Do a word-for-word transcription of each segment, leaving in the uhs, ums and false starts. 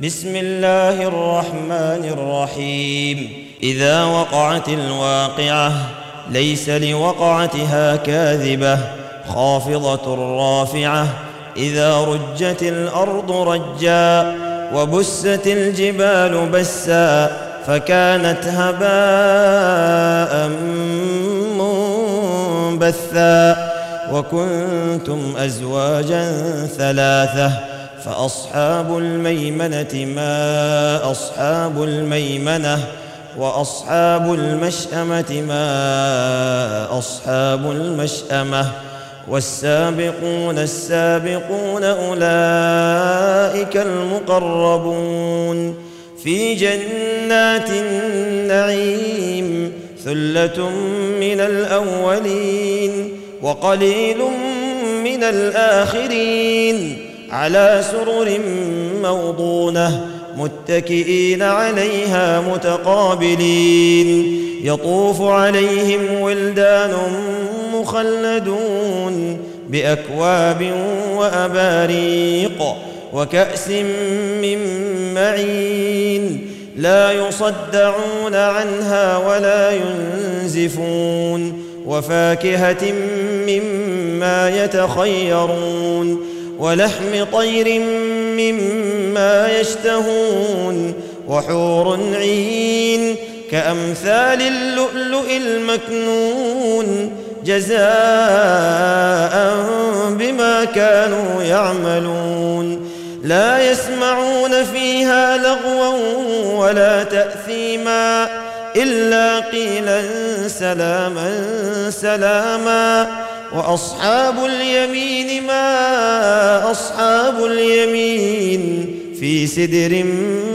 بسم الله الرحمن الرحيم إذا وقعت الواقعة ليس لوقعتها كاذبة خافضة رافعة إذا رجت الأرض رجا وبست الجبال بسا فكانت هباء منبثا وكنتم أزواجا ثلاثة فأصحاب الميمنة ما أصحاب الميمنة وأصحاب المشأمة ما أصحاب المشأمة والسابقون السابقون أولئك المقربون في جنات النعيم ثلة من الأولين وقليل من الآخرين على سرر موضونة متكئين عليها متقابلين يطوف عليهم ولدان مخلدون بأكواب وأباريق وكأس من معين لا يصدعون عنها ولا ينزفون وفاكهة مما يتخيرون ولحم طير مما يشتهون وحور عين كأمثال اللؤلؤ المكنون جزاء بما كانوا يعملون لا يسمعون فيها لغوا ولا تأثيما إلا قيلا سلاما سلاما وأصحاب اليمين ما أصحاب اليمين في سدر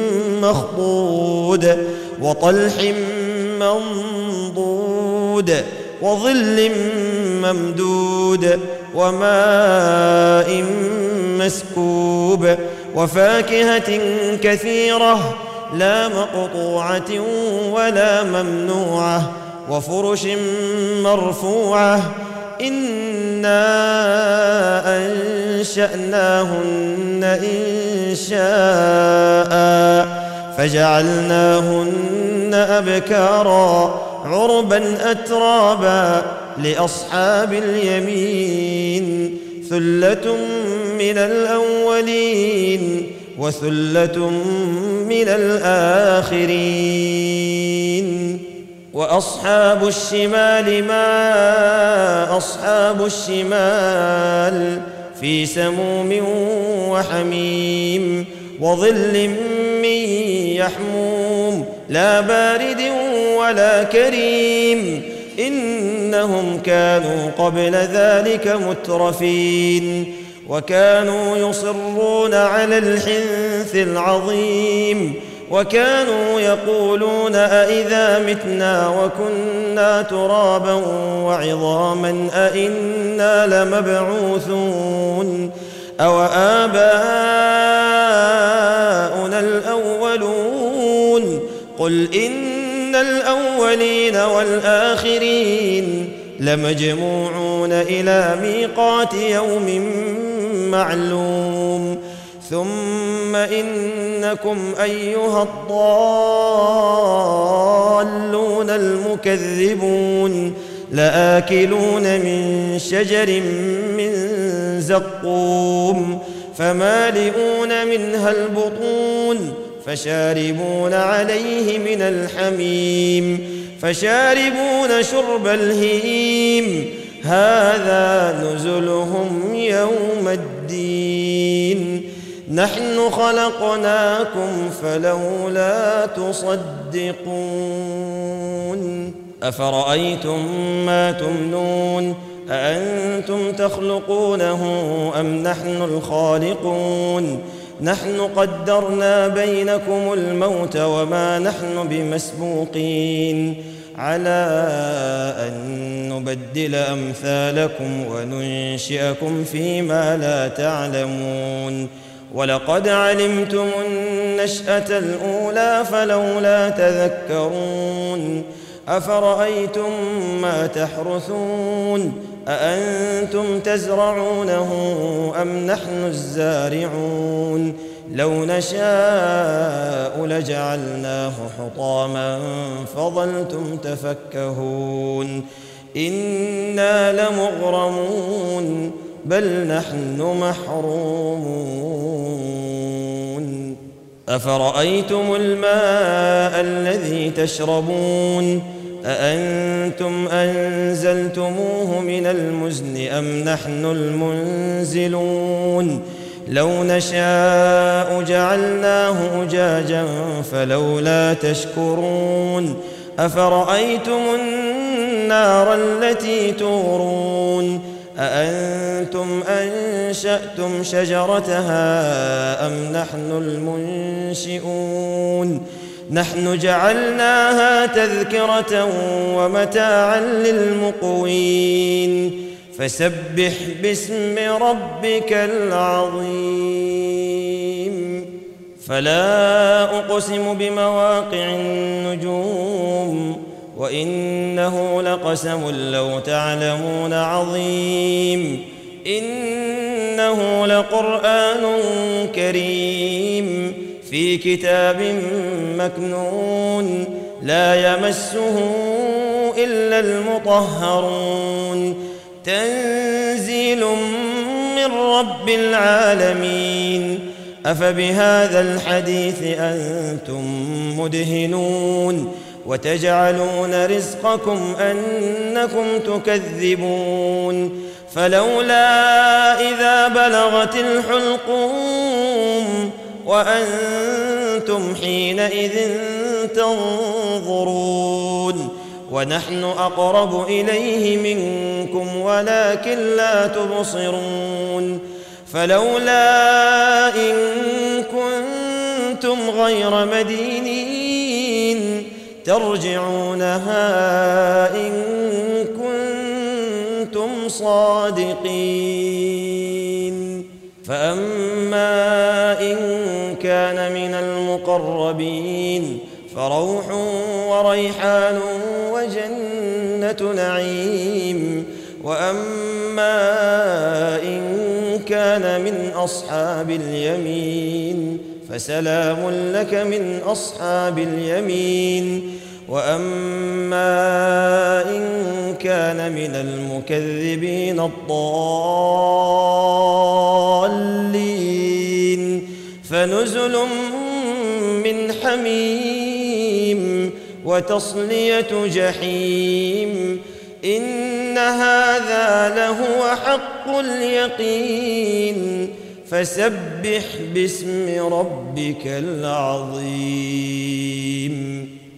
مخضود وطلح منضود وظل ممدود وماء مسكوب وفاكهة كثيرة لا مقطوعة ولا ممنوعة وفرش مرفوعة إنا أنشأناهن إنشاء فجعلناهن أبكارا عربا أترابا لأصحاب اليمين ثلة من الأولين وثلة من الآخرين وأصحاب الشمال ما أصحاب الشمال في سموم وحميم وظل من يحموم لا بارد ولا كريم إنهم كانوا قبل ذلك مترفين وكانوا يصرون على الحنث العظيم وكانوا يقولون أئذا متنا وكنا ترابا وعظاما أئنا لمبعوثون أو آباؤنا الأولون قل إن الأولين والآخرين لمجموعون إلى ميقات يوم معلوم ثم إنكم أيها الضالون المكذبون لآكلون من شجر من زقوم فمالئون منها البطون فشاربون عليه من الحميم فشاربون شرب الهيم هذا نزلهم يوم الدين نحن خلقناكم فلولا تصدقون أفرأيتم ما تمنون أأنتم تخلقونه أم نحن الخالقون نحن قدرنا بينكم الموت وما نحن بمسبوقين على أن نبدل أمثالكم وننشئكم فيما لا تعلمون ولقد علمتم النشأة الأولى فلولا تذكرون أفرأيتم ما تحرثون أأنتم تزرعونه أم نحن الزارعون لو نشاء لجعلناه حطاما فظلتم تفكهون إنا لمغرمون بل نحن محرومون أفرأيتم الماء الذي تشربون أأنتم أنزلتموه من المزن أم نحن المنزلون لو نشاء جعلناه أجاجا فلولا تشكرون أفرأيتم النار التي تورون أأنتم أنشأتم شجرتها أم نحن المنشئون نحن جعلناها تذكرة ومتاعا للمقوين فسبح باسم ربك العظيم فلا أقسم بمواقع النجوم وإنه لقسم لو تعلمون عظيم إنه لقرآن كريم في كتاب مكنون لا يمسه إلا المطهرون تنزيل من رب العالمين أفبهذا الحديث أنتم مدهنون وتجعلون رزقكم أنكم تكذبون فلولا إذا بلغت الحلقوم وأنتم حينئذ تنظرون ونحن أقرب إليه منكم ولكن لا تبصرون فلولا إن كنتم غير مدينين ترجعونها إن كنتم صادقين فأما إن كان من المقربين فروح وريحان وجنة نعيم وأما إن كان من أصحاب اليمين فسلام لك من أصحاب اليمين وأما إن كان من المكذبين الضالين فنزل من حميم وتصلية جحيم إن هذا لهو حق اليقين فسبح باسم ربك العظيم.